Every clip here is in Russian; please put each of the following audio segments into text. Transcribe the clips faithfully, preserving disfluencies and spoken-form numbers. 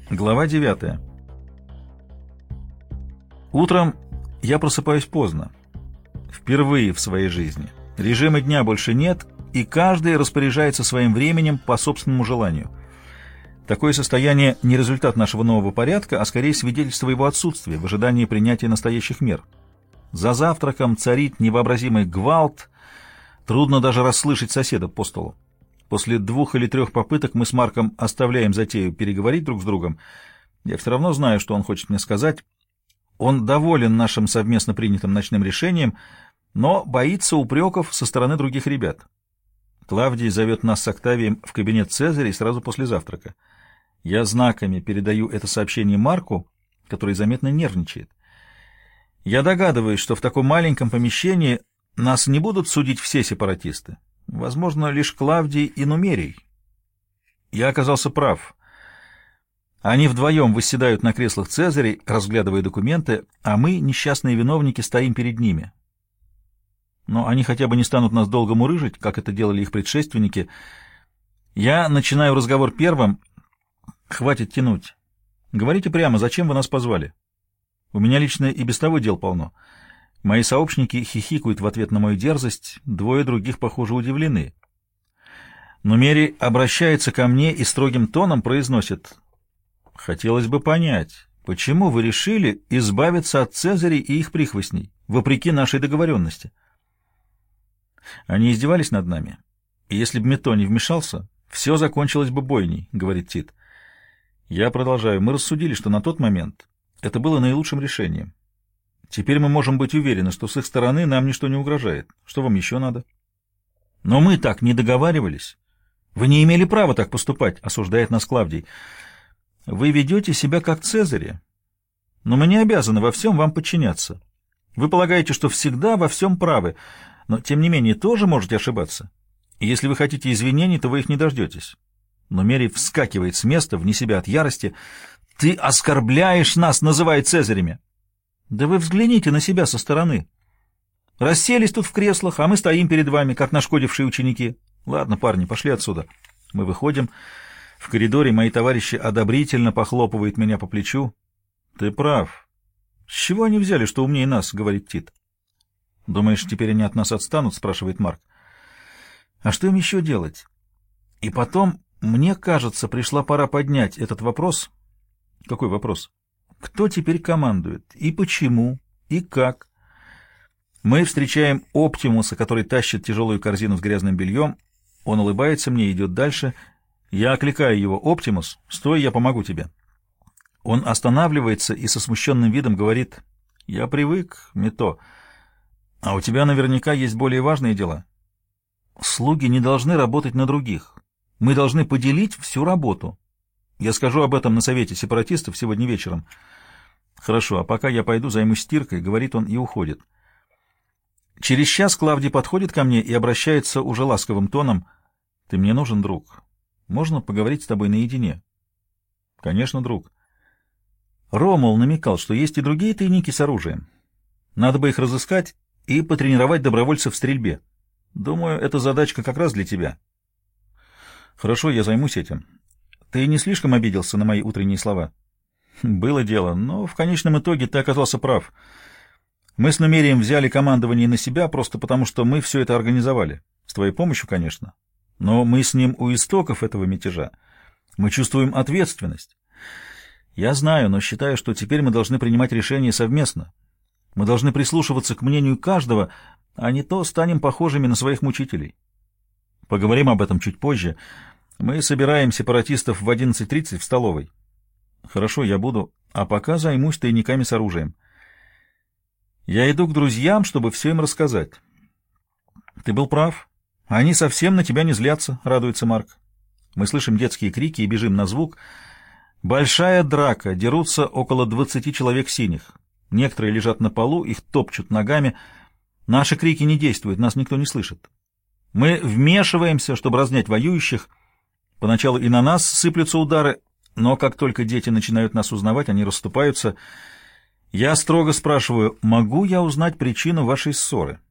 Глава девятая. Утром я просыпаюсь поздно. Впервые в своей жизни. Режима дня больше нет, и каждый распоряжается своим временем по собственному желанию. Такое состояние не результат нашего нового порядка, а скорее свидетельство его отсутствия в ожидании принятия настоящих мер. За завтраком царит невообразимый гвалт, трудно даже расслышать соседа по столу. После двух или трех попыток мы с Марком оставляем затею переговорить друг с другом. Я все равно знаю, что он хочет мне сказать. Он доволен нашим совместно принятым ночным решением, но боится упреков со стороны других ребят. Клавдий зовет нас с Октавием в кабинет Цезаря сразу после завтрака. Я знаками передаю это сообщение Марку, который заметно нервничает. Я догадываюсь, что в таком маленьком помещении нас не будут судить все сепаратисты. Возможно, лишь Клавдий и Нумерий. Я оказался прав. Они вдвоем восседают на креслах Цезарей, разглядывая документы, а мы, несчастные виновники, стоим перед ними. Но они хотя бы не станут нас долго мурыжить, как это делали их предшественники. Я начинаю разговор первым. Хватит тянуть. Говорите прямо, зачем вы нас позвали? У меня лично и без того дел полно. Мои сообщники хихикают в ответ на мою дерзость, двое других, похоже, удивлены. Нумерий обращается ко мне и строгим тоном произносит: «Хотелось бы понять, почему вы решили избавиться от Цезарей и их прихвостней, вопреки нашей договоренности?» Они издевались над нами, и если бы Мето не вмешался, все закончилось бы бойней, — говорит Тит. Я продолжаю. Мы рассудили, что на тот момент это было наилучшим решением. Теперь мы можем быть уверены, что с их стороны нам ничто не угрожает. Что вам еще надо? Но мы так не договаривались. Вы не имели права так поступать, осуждает нас Клавдий. Вы ведете себя как Цезарь, но мы не обязаны во всем вам подчиняться. Вы полагаете, что всегда во всем правы, но тем не менее тоже можете ошибаться. И если вы хотите извинений, то вы их не дождетесь. Но Нумерий вскакивает с места, вне себя от ярости. Ты оскорбляешь нас, называя Цезарями. Да вы взгляните на себя со стороны. Расселись тут в креслах, а мы стоим перед вами, как нашкодившие ученики. Ладно, парни, пошли отсюда. Мы выходим. В коридоре мои товарищи одобрительно похлопывают меня по плечу. Ты прав. С чего они взяли, что умнее нас, говорит Тит. Думаешь, теперь они от нас отстанут, спрашивает Марк. А что им еще делать? И потом, мне кажется, пришла пора поднять этот вопрос. Какой вопрос? Кто теперь командует? И почему? И как? Мы встречаем Оптимуса, который тащит тяжелую корзину с грязным бельем. Он улыбается мне и идет дальше. Я окликаю его. «Оптимус, стой, я помогу тебе». Он останавливается и со смущенным видом говорит: «Я привык, Мето. А у тебя наверняка есть более важные дела. Слуги не должны работать на других. Мы должны поделить всю работу. Я скажу об этом на совете сепаратистов сегодня вечером». «Хорошо, а пока я пойду займусь стиркой», — говорит он и уходит. Через час Клавдий подходит ко мне и обращается уже ласковым тоном: «Ты мне нужен, друг. Можно поговорить с тобой наедине?» «Конечно, друг». Ромул намекал, что есть и другие тайники с оружием. Надо бы их разыскать и потренировать добровольцев в стрельбе. Думаю, эта задачка как раз для тебя. Хорошо, я займусь этим. Ты не слишком обиделся на мои утренние слова? Было дело, но в конечном итоге ты оказался прав. Мы с Нумерием взяли командование на себя просто потому, что мы все это организовали. С твоей помощью, конечно. Но мы с ним у истоков этого мятежа. Мы чувствуем ответственность. Я знаю, но считаю, что теперь мы должны принимать решения совместно. Мы должны прислушиваться к мнению каждого, а не то станем похожими на своих мучителей. Поговорим об этом чуть позже. Мы собираем сепаратистов в одиннадцать тридцать в столовой. Хорошо, я буду, а пока займусь тайниками с оружием. Я иду к друзьям, чтобы все им рассказать. Ты был прав. Они совсем на тебя не злятся, радуется Марк. Мы слышим детские крики и бежим на звук. Большая драка, дерутся около двадцати человек синих. Некоторые лежат на полу, их топчут ногами. Наши крики не действуют, нас никто не слышит. Мы вмешиваемся, чтобы разнять воюющих. Поначалу и на нас сыплются удары, но как только дети начинают нас узнавать, они расступаются. Я строго спрашиваю: могу я узнать причину вашей ссоры?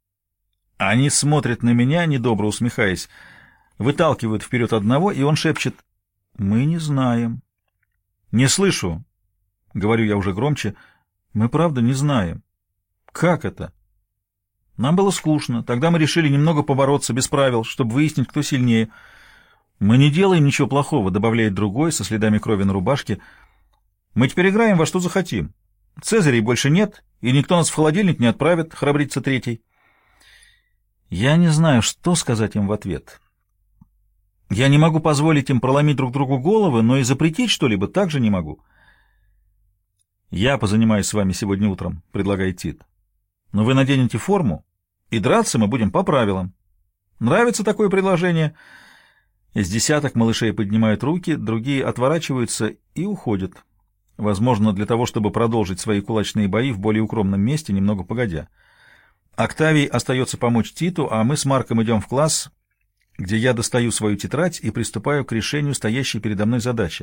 Они смотрят на меня, недобро усмехаясь, выталкивают вперед одного, и он шепчет: мы не знаем. Не слышу, — говорю я уже громче. Мы правда не знаем. Как это? Нам было скучно. Тогда мы решили немного побороться без правил, чтобы выяснить, кто сильнее. Мы не делаем ничего плохого, — добавляет другой со следами крови на рубашке. Мы теперь играем во что захотим. Цезарей больше нет, и никто нас в холодильник не отправит, — храбрится третий. Я не знаю, что сказать им в ответ. Я не могу позволить им проломить друг другу головы, но и запретить что-либо также не могу. «Я позанимаюсь с вами сегодня утром», — предлагает Тит. «Но вы наденете форму, и драться мы будем по правилам. Нравится такое предложение?» Из десяток малышей поднимают руки, другие отворачиваются и уходят. Возможно, для того, чтобы продолжить свои кулачные бои в более укромном месте, немного погодя. Октавий остается помочь Титу, а мы с Марком идем в класс, где я достаю свою тетрадь и приступаю к решению стоящей передо мной задачи.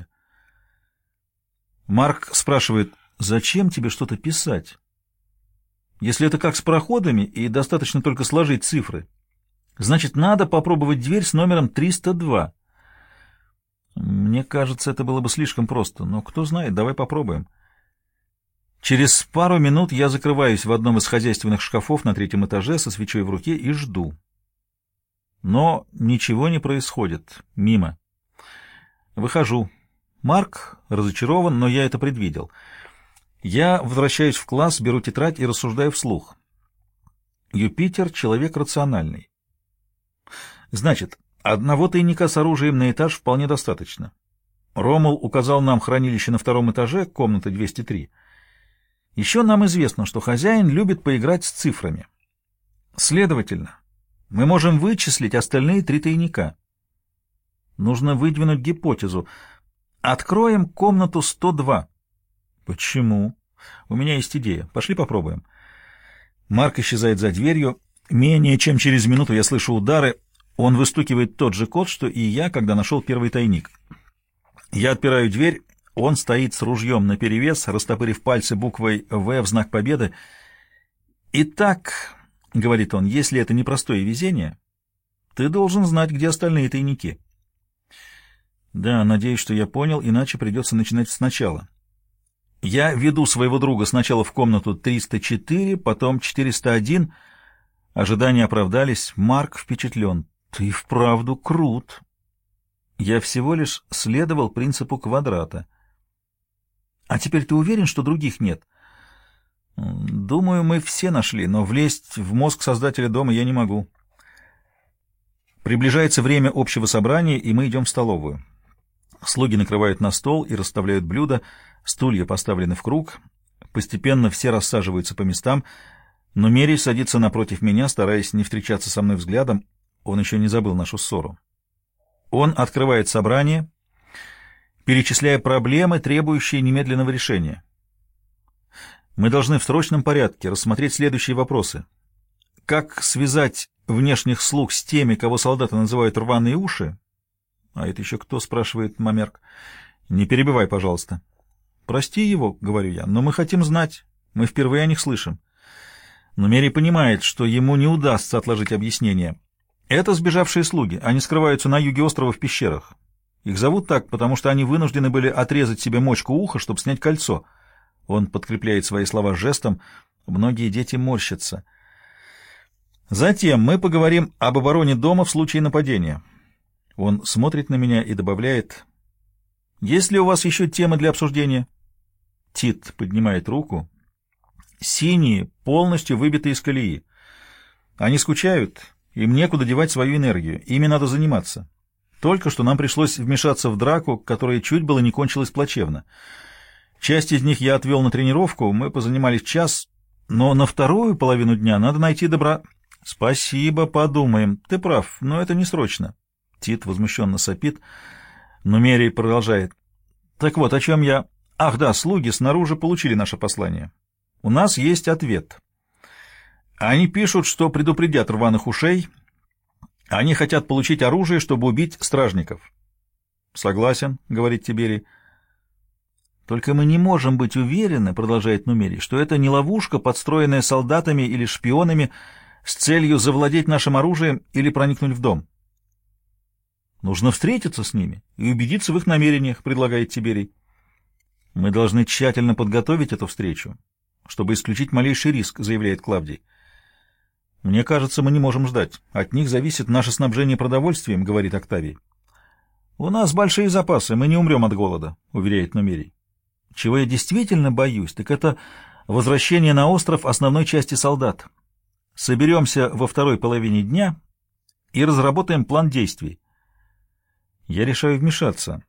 Марк спрашивает: «Зачем тебе что-то писать? Если это как с проходами, и достаточно только сложить цифры, значит, надо попробовать дверь с номером триста два. Мне кажется, это было бы слишком просто, но кто знает, давай попробуем». Через пару минут я закрываюсь в одном из хозяйственных шкафов на третьем этаже со свечой в руке и жду. Но ничего не происходит. Мимо. Выхожу. Марк разочарован, но я это предвидел. Я возвращаюсь в класс, беру тетрадь и рассуждаю вслух. Юпитер — человек рациональный. Значит, одного тайника с оружием на этаж вполне достаточно. Ромул указал нам хранилище на втором этаже, комната двести три. Еще нам известно, что хозяин любит поиграть с цифрами. Следовательно, мы можем вычислить остальные три тайника. Нужно выдвинуть гипотезу. Откроем комнату сто два. Почему? У меня есть идея. Пошли попробуем. Марк исчезает за дверью. Менее чем через минуту я слышу удары. Он выстукивает тот же код, что и я, когда нашел первый тайник. Я отпираю дверь. Он стоит с ружьем наперевес, растопырив пальцы буквой «В» в знак победы. «Итак», — говорит он, — «если это непростое везение, ты должен знать, где остальные тайники». Да, надеюсь, что я понял, иначе придется начинать сначала. Я веду своего друга сначала в комнату триста четыре, потом четыреста один. Ожидания оправдались. Марк впечатлен. Ты вправду крут. Я всего лишь следовал принципу квадрата. А теперь ты уверен, что других нет? Думаю, мы все нашли, но влезть в мозг создателя дома я не могу. Приближается время общего собрания, и мы идем в столовую. Слуги накрывают на стол и расставляют блюда, стулья поставлены в круг. Постепенно все рассаживаются по местам, но Мерий садится напротив меня, стараясь не встречаться со мной взглядом. Он еще не забыл нашу ссору. Он открывает собрание, перечисляя проблемы, требующие немедленного решения. Мы должны в срочном порядке рассмотреть следующие вопросы. Как связать внешних слуг с теми, кого солдаты называют рваные уши? А это еще кто, спрашивает Мамерк. Не перебивай, пожалуйста. Прости его, говорю я, но мы хотим знать. Мы впервые о них слышим. Но Мерий понимает, что ему не удастся отложить объяснение. Это сбежавшие слуги. Они скрываются на юге острова в пещерах. Их зовут так, потому что они вынуждены были отрезать себе мочку уха, чтобы снять кольцо. Он подкрепляет свои слова жестом. Многие дети морщатся. Затем мы поговорим об обороне дома в случае нападения. Он смотрит на меня и добавляет: «Есть ли у вас еще темы для обсуждения?» Тит поднимает руку. «Синие полностью выбиты из колеи. Они скучают, им некуда девать свою энергию, ими надо заниматься. Только что нам пришлось вмешаться в драку, которая чуть было не кончилась плачевно. Часть из них я отвел на тренировку, мы позанимались час, но на вторую половину дня надо найти добра...» «Спасибо, подумаем. Ты прав, но это не срочно». Тит возмущенно сопит, но Мерий продолжает. «Так вот, о чем я... Ах да, слуги снаружи получили наше послание. У нас есть ответ. Они пишут, что предупредят рваных ушей. Они хотят получить оружие, чтобы убить стражников». «Согласен», — говорит Тиберий. «Только мы не можем быть уверены, — продолжает Нумерий, — что это не ловушка, подстроенная солдатами или шпионами с целью завладеть нашим оружием или проникнуть в дом». «Нужно встретиться с ними и убедиться в их намерениях», — предлагает Тиберий. Мы должны тщательно подготовить эту встречу, чтобы исключить малейший риск, заявляет Клавдий. Мне кажется, мы не можем ждать. От них зависит наше снабжение продовольствием, говорит Октавий. У нас большие запасы, мы не умрем от голода, уверяет Нумерий. Чего я действительно боюсь, так это возвращение на остров основной части солдат. Соберемся во второй половине дня и разработаем план действий. Я решаю вмешаться.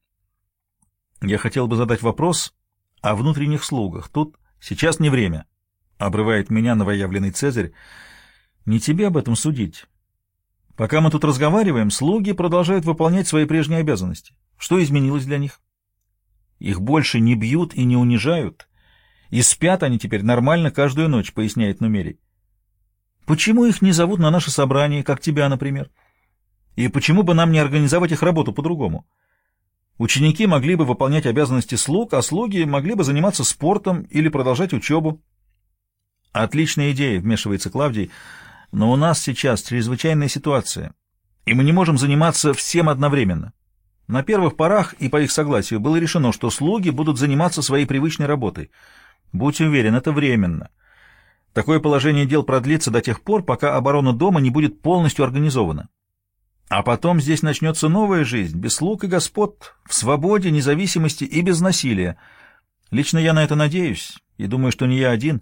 Я хотел бы задать вопрос о внутренних слугах. Тут сейчас не время, — обрывает меня новоявленный Цезарь. Не тебе об этом судить. Пока мы тут разговариваем, слуги продолжают выполнять свои прежние обязанности. Что изменилось для них? Их больше не бьют и не унижают, и спят они теперь нормально каждую ночь, поясняет Нумерий. Почему их не зовут на наше собрание, как тебя, например? И почему бы нам не организовать их работу по-другому? Ученики могли бы выполнять обязанности слуг, а слуги могли бы заниматься спортом или продолжать учебу. Отличная идея, вмешивается Клавдий, но у нас сейчас чрезвычайная ситуация, и мы не можем заниматься всем одновременно. На первых порах и по их согласию было решено, что слуги будут заниматься своей привычной работой. Будь уверен, это временно. Такое положение дел продлится до тех пор, пока оборона дома не будет полностью организована. А потом здесь начнется новая жизнь, без слуг и господ, в свободе, независимости и без насилия. Лично я на это надеюсь, и думаю, что не я один.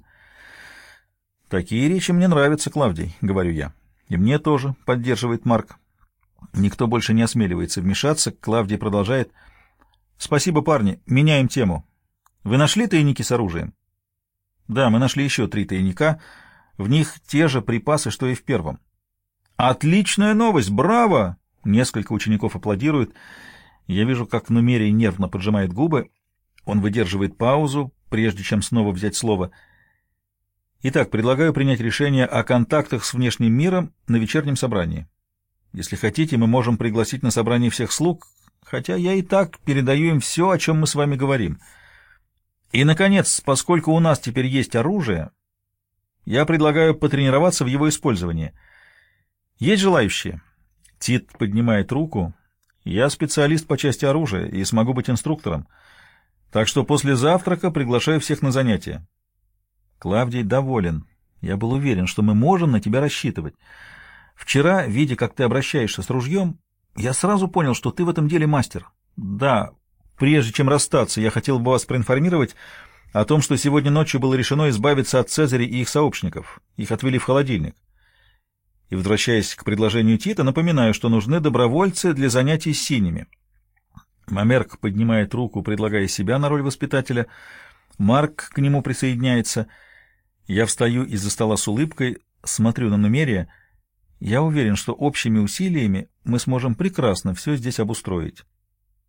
Такие речи мне нравятся, Клавдий, — говорю я. И мне тоже, — поддерживает Марк. Никто больше не осмеливается вмешаться. Клавдий продолжает. Спасибо, парни, меняем тему. Вы нашли тайники с оружием? Да, мы нашли еще три тайника. В них те же припасы, что и в первом. Отличная новость! Браво! Несколько учеников аплодируют. Я вижу, как Нумерий нервно поджимает губы. Он выдерживает паузу, прежде чем снова взять слово. Итак, предлагаю принять решение о контактах с внешним миром на вечернем собрании. Если хотите, мы можем пригласить на собрание всех слуг, хотя я и так передаю им все, о чем мы с вами говорим. И, наконец, поскольку у нас теперь есть оружие, я предлагаю потренироваться в его использовании. Есть желающие? Тит поднимает руку. Я специалист по части оружия и смогу быть инструктором. Так что после завтрака приглашаю всех на занятия. Клавдий доволен. Я был уверен, что мы можем на тебя рассчитывать. Вчера, видя, как ты обращаешься с ружьем, я сразу понял, что ты в этом деле мастер. Да, прежде чем расстаться, я хотел бы вас проинформировать о том, что сегодня ночью было решено избавиться от Цезаря и их сообщников. Их отвели в холодильник. И, возвращаясь к предложению Тита, напоминаю, что нужны добровольцы для занятий с синими. Мамерк поднимает руку, предлагая себя на роль воспитателя. Марк к нему присоединяется. Я встаю из-за стола с улыбкой, смотрю на Нумерия. Я уверен, что общими усилиями мы сможем прекрасно все здесь обустроить.